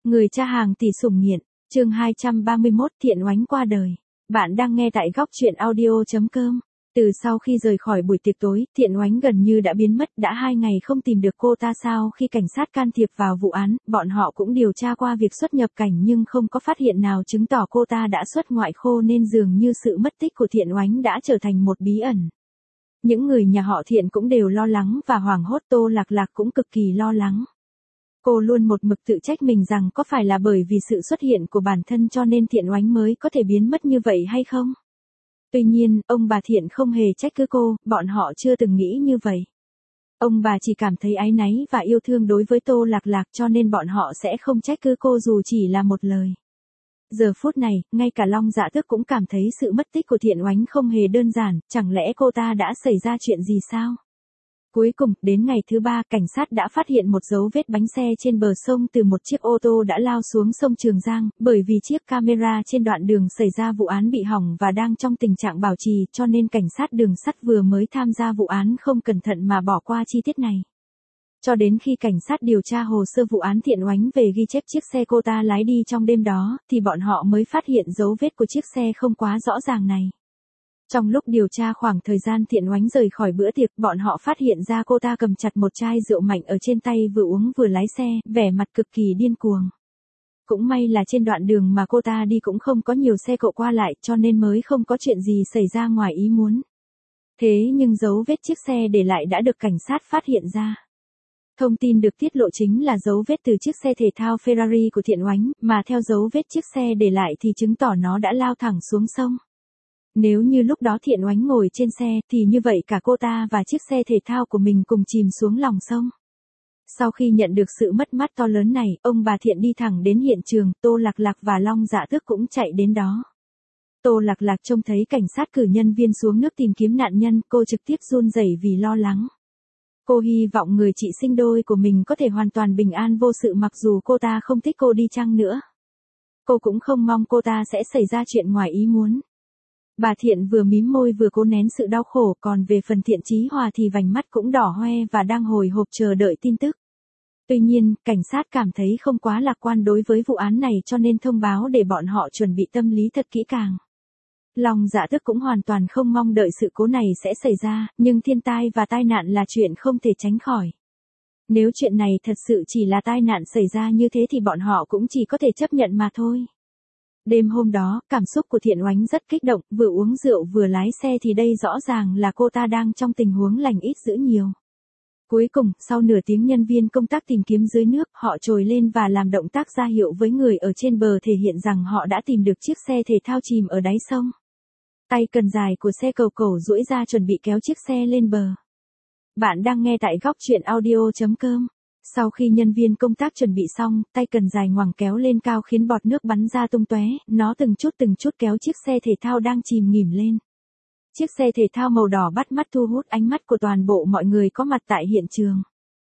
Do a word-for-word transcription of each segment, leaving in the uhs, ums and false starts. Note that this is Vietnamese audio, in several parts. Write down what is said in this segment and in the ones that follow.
Người cha hàng tỷ sủng nghiện, chương hai trăm ba mươi mốt Thiện Oánh qua đời. Bạn đang nghe tại góc truyện audio chấm com. Từ sau khi rời khỏi buổi tiệc tối, Thiện Oánh gần như đã biến mất, đã hai ngày không tìm được cô ta. Sau khi cảnh sát can thiệp vào vụ án, bọn họ cũng điều tra qua việc xuất nhập cảnh nhưng không có phát hiện nào chứng tỏ cô ta đã xuất ngoại khô, nên dường như sự mất tích của Thiện Oánh đã trở thành một bí ẩn. Những người nhà họ Thiện cũng đều lo lắng và hoảng hốt. Tô Lạc Lạc cũng cực kỳ lo lắng. Cô luôn một mực tự trách mình rằng có phải là bởi vì sự xuất hiện của bản thân cho nên Thiện Oánh mới có thể biến mất như vậy hay không? Tuy nhiên, ông bà Thiện không hề trách cứ cô, bọn họ chưa từng nghĩ như vậy. Ông bà chỉ cảm thấy áy náy và yêu thương đối với Tô Lạc Lạc, cho nên bọn họ sẽ không trách cứ cô dù chỉ là một lời. Giờ phút này, ngay cả Long Dạ Tước cũng cảm thấy sự mất tích của Thiện Oánh không hề đơn giản, chẳng lẽ cô ta đã xảy ra chuyện gì sao? Cuối cùng, đến ngày thứ ba, cảnh sát đã phát hiện một dấu vết bánh xe trên bờ sông từ một chiếc ô tô đã lao xuống sông Trường Giang, bởi vì chiếc camera trên đoạn đường xảy ra vụ án bị hỏng và đang trong tình trạng bảo trì, cho nên cảnh sát đường sắt vừa mới tham gia vụ án không cẩn thận mà bỏ qua chi tiết này. Cho đến khi cảnh sát điều tra hồ sơ vụ án Thiện Oánh về ghi chép chiếc xe cô ta lái đi trong đêm đó, thì bọn họ mới phát hiện dấu vết của chiếc xe không quá rõ ràng này. Trong lúc điều tra khoảng thời gian Thiện Oánh rời khỏi bữa tiệc, bọn họ phát hiện ra cô ta cầm chặt một chai rượu mạnh ở trên tay, vừa uống vừa lái xe, vẻ mặt cực kỳ điên cuồng. Cũng may là trên đoạn đường mà cô ta đi cũng không có nhiều xe cộ qua lại, cho nên mới không có chuyện gì xảy ra ngoài ý muốn. Thế nhưng dấu vết chiếc xe để lại đã được cảnh sát phát hiện ra. Thông tin được tiết lộ chính là dấu vết từ chiếc xe thể thao Ferrari của Thiện Oánh, mà theo dấu vết chiếc xe để lại thì chứng tỏ nó đã lao thẳng xuống sông. Nếu như lúc đó Thiện Oánh ngồi trên xe, thì như vậy cả cô ta và chiếc xe thể thao của mình cùng chìm xuống lòng sông. Sau khi nhận được sự mất mát to lớn này, ông bà Thiện đi thẳng đến hiện trường, Tô Lạc Lạc và Long Dạ Tước cũng chạy đến đó. Tô Lạc Lạc trông thấy cảnh sát cử nhân viên xuống nước tìm kiếm nạn nhân, cô trực tiếp run rẩy vì lo lắng. Cô hy vọng người chị sinh đôi của mình có thể hoàn toàn bình an vô sự, mặc dù cô ta không thích cô đi chăng nữa. Cô cũng không mong cô ta sẽ xảy ra chuyện ngoài ý muốn. Bà Thiện vừa mím môi vừa cố nén sự đau khổ, còn về phần Thiện Chí Hòa thì vành mắt cũng đỏ hoe và đang hồi hộp chờ đợi tin tức. Tuy nhiên, cảnh sát cảm thấy không quá lạc quan đối với vụ án này cho nên thông báo để bọn họ chuẩn bị tâm lý thật kỹ càng. Long Dạ Tước cũng hoàn toàn không mong đợi sự cố này sẽ xảy ra, nhưng thiên tai và tai nạn là chuyện không thể tránh khỏi. Nếu chuyện này thật sự chỉ là tai nạn xảy ra như thế thì bọn họ cũng chỉ có thể chấp nhận mà thôi. Đêm hôm đó, cảm xúc của Thiện Oánh rất kích động, vừa uống rượu vừa lái xe thì đây rõ ràng là cô ta đang trong tình huống lành ít dữ nhiều. Cuối cùng, sau nửa tiếng nhân viên công tác tìm kiếm dưới nước, họ trồi lên và làm động tác ra hiệu với người ở trên bờ thể hiện rằng họ đã tìm được chiếc xe thể thao chìm ở đáy sông. Tay cần dài của xe cầu cẩu duỗi ra chuẩn bị kéo chiếc xe lên bờ. Bạn đang nghe tại góc truyện audio chấm com. Sau khi nhân viên công tác chuẩn bị xong, tay cần dài ngoằng kéo lên cao khiến bọt nước bắn ra tung tóe, nó từng chút từng chút kéo chiếc xe thể thao đang chìm nghỉm lên. Chiếc xe thể thao màu đỏ bắt mắt thu hút ánh mắt của toàn bộ mọi người có mặt tại hiện trường.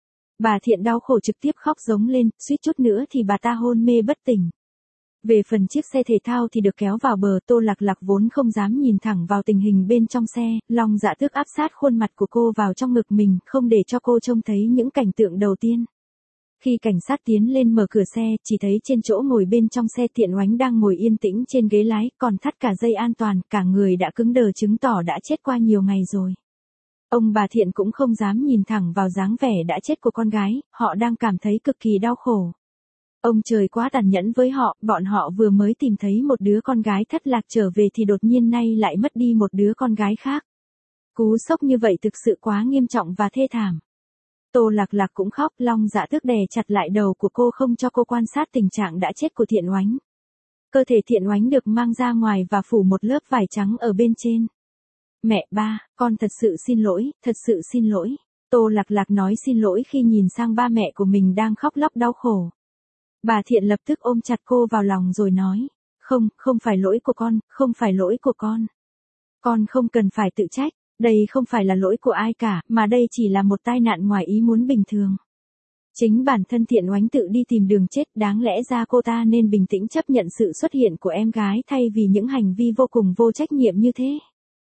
Bà Thiện đau khổ trực tiếp khóc giống lên, suýt chút nữa thì bà ta hôn mê bất tỉnh. Về phần chiếc xe thể thao thì được kéo vào bờ, Tô Lạc Lạc vốn không dám nhìn thẳng vào tình hình bên trong xe, Long Dạ Tước áp sát khuôn mặt của cô vào trong ngực mình, không để cho cô trông thấy những cảnh tượng đầu tiên. Khi cảnh sát tiến lên mở cửa xe, chỉ thấy trên chỗ ngồi bên trong xe Thiện Oánh đang ngồi yên tĩnh trên ghế lái, còn thắt cả dây an toàn, cả người đã cứng đờ chứng tỏ đã chết qua nhiều ngày rồi. Ông bà Thiện cũng không dám nhìn thẳng vào dáng vẻ đã chết của con gái, họ đang cảm thấy cực kỳ đau khổ. Ông trời quá tàn nhẫn với họ, bọn họ vừa mới tìm thấy một đứa con gái thất lạc trở về thì đột nhiên nay lại mất đi một đứa con gái khác. Cú sốc như vậy thực sự quá nghiêm trọng và thê thảm. Tô Lạc Lạc cũng khóc, Long Dạ Tước đè chặt lại đầu của cô không cho cô quan sát tình trạng đã chết của Thiện Oánh. Cơ thể Thiện Oánh được mang ra ngoài và phủ một lớp vải trắng ở bên trên. Mẹ ba, con thật sự xin lỗi, thật sự xin lỗi. Tô Lạc Lạc nói xin lỗi khi nhìn sang ba mẹ của mình đang khóc lóc đau khổ. Bà Thiện lập tức ôm chặt cô vào lòng rồi nói, không, không phải lỗi của con, không phải lỗi của con. Con không cần phải tự trách. Đây không phải là lỗi của ai cả, mà đây chỉ là một tai nạn ngoài ý muốn bình thường. Chính bản thân Thiện Oánh tự đi tìm đường chết, đáng lẽ ra cô ta nên bình tĩnh chấp nhận sự xuất hiện của em gái thay vì những hành vi vô cùng vô trách nhiệm như thế.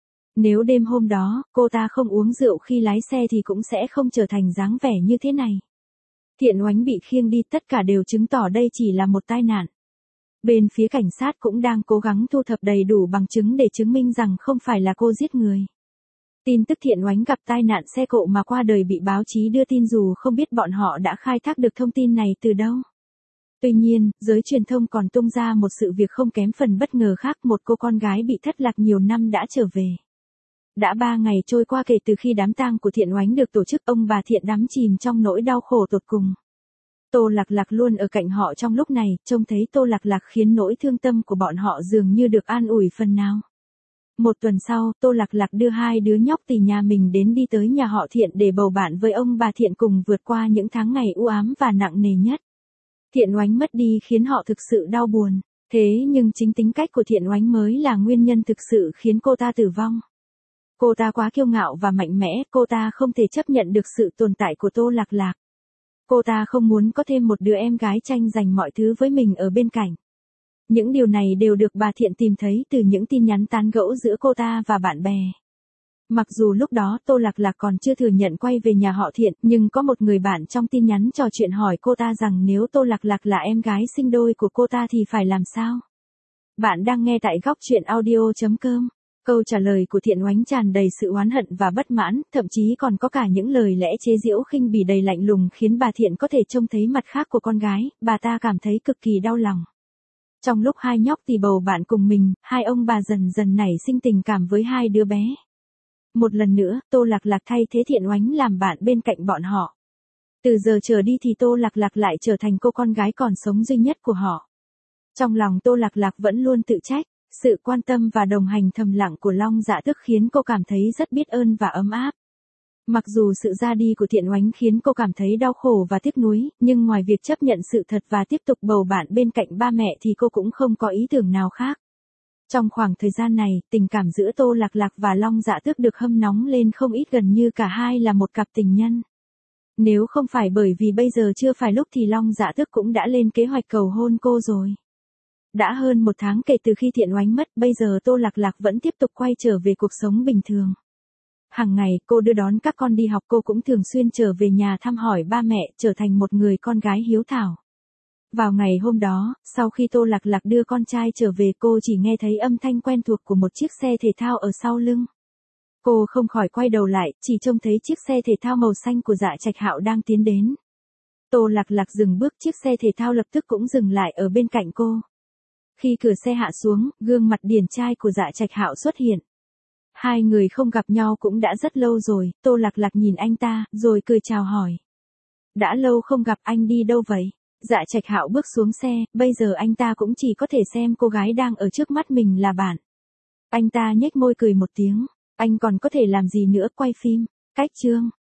Nếu đêm hôm đó, cô ta không uống rượu khi lái xe thì cũng sẽ không trở thành dáng vẻ như thế này. Thiện Oánh bị khiêng đi, tất cả đều chứng tỏ đây chỉ là một tai nạn. Bên phía cảnh sát cũng đang cố gắng thu thập đầy đủ bằng chứng để chứng minh rằng không phải là cô giết người. Tin tức Thiện Oánh gặp tai nạn xe cộ mà qua đời bị báo chí đưa tin dù không biết bọn họ đã khai thác được thông tin này từ đâu. Tuy nhiên, giới truyền thông còn tung ra một sự việc không kém phần bất ngờ khác, một cô con gái bị thất lạc nhiều năm đã trở về. Đã ba ngày trôi qua kể từ khi đám tang của Thiện Oánh được tổ chức, ông bà Thiện đắm chìm trong nỗi đau khổ tột cùng. Tô Lạc Lạc luôn ở cạnh họ trong lúc này, trông thấy Tô Lạc Lạc khiến nỗi thương tâm của bọn họ dường như được an ủi phần nào. Một tuần sau, Tô Lạc Lạc đưa hai đứa nhóc từ nhà mình đến đi tới nhà họ Thiện để bầu bạn với ông bà Thiện cùng vượt qua những tháng ngày u ám và nặng nề nhất. Thiện Oánh mất đi khiến họ thực sự đau buồn, thế nhưng chính tính cách của Thiện Oánh mới là nguyên nhân thực sự khiến cô ta tử vong. Cô ta quá kiêu ngạo và mạnh mẽ, cô ta không thể chấp nhận được sự tồn tại của Tô Lạc Lạc. Cô ta không muốn có thêm một đứa em gái tranh giành mọi thứ với mình ở bên cạnh. Những điều này đều được bà Thiện tìm thấy từ những tin nhắn tán gẫu giữa cô ta và bạn bè. Mặc dù lúc đó Tô Lạc Lạc còn chưa thừa nhận quay về nhà họ Thiện, nhưng có một người bạn trong tin nhắn trò chuyện hỏi cô ta rằng nếu Tô Lạc Lạc là em gái sinh đôi của cô ta thì phải làm sao? Bạn đang nghe tại góc truyện audio chấm com. Câu trả lời của Thiện Oánh tràn đầy sự oán hận và bất mãn, thậm chí còn có cả những lời lẽ chế giễu khinh bỉ đầy lạnh lùng khiến bà Thiện có thể trông thấy mặt khác của con gái, bà ta cảm thấy cực kỳ đau lòng. Trong lúc hai nhóc tì bầu bạn cùng mình, hai ông bà dần dần nảy sinh tình cảm với hai đứa bé. Một lần nữa, Tô Lạc Lạc thay thế Thiện Oánh làm bạn bên cạnh bọn họ. Từ giờ trở đi thì Tô Lạc Lạc lại trở thành cô con gái còn sống duy nhất của họ. Trong lòng Tô Lạc Lạc vẫn luôn tự trách, sự quan tâm và đồng hành thầm lặng của Long Dạ Tước khiến cô cảm thấy rất biết ơn và ấm áp. Mặc dù sự ra đi của Thiện Oánh khiến cô cảm thấy đau khổ và tiếc nuối, nhưng ngoài việc chấp nhận sự thật và tiếp tục bầu bạn bên cạnh ba mẹ thì cô cũng không có ý tưởng nào khác. Trong khoảng thời gian này, tình cảm giữa Tô Lạc Lạc và Long Dạ Tước được hâm nóng lên không ít, gần như cả hai là một cặp tình nhân. Nếu không phải bởi vì bây giờ chưa phải lúc thì Long Dạ Tước cũng đã lên kế hoạch cầu hôn cô rồi. Đã hơn một tháng kể từ khi Thiện Oánh mất, bây giờ Tô Lạc Lạc vẫn tiếp tục quay trở về cuộc sống bình thường. Hàng ngày, cô đưa đón các con đi học, cô cũng thường xuyên trở về nhà thăm hỏi ba mẹ, trở thành một người con gái hiếu thảo. Vào ngày hôm đó, sau khi Tô Lạc Lạc đưa con trai trở về, cô chỉ nghe thấy âm thanh quen thuộc của một chiếc xe thể thao ở sau lưng. Cô không khỏi quay đầu lại, chỉ trông thấy chiếc xe thể thao màu xanh của Dạ Trạch Hạo đang tiến đến. Tô Lạc Lạc dừng bước, chiếc xe thể thao lập tức cũng dừng lại ở bên cạnh cô. Khi cửa xe hạ xuống, gương mặt điển trai của Dạ Trạch Hạo xuất hiện. Hai người không gặp nhau cũng đã rất lâu rồi, Tô Lạc Lạc nhìn anh ta, rồi cười chào hỏi. Đã lâu không gặp, anh đi đâu vậy? Dạ Trạch Hạo bước xuống xe, bây giờ anh ta cũng chỉ có thể xem cô gái đang ở trước mắt mình là bạn. Anh ta nhếch môi cười một tiếng, anh còn có thể làm gì nữa, quay phim, cách chương.